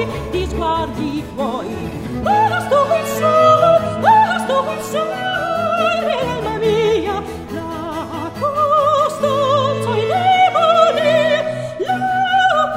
di sguardi tuoi. Basto il sole, alma mia, la costanza inebole, la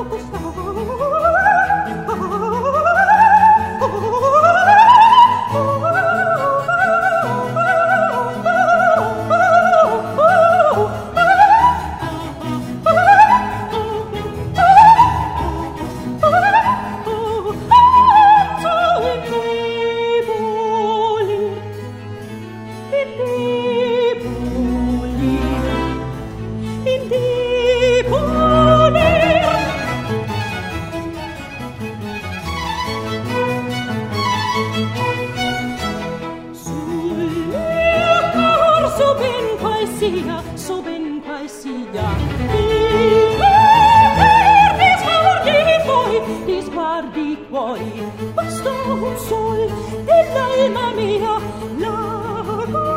so ben qual sia il poter di sguardi tuoi, basta un sol dell'alma mia, la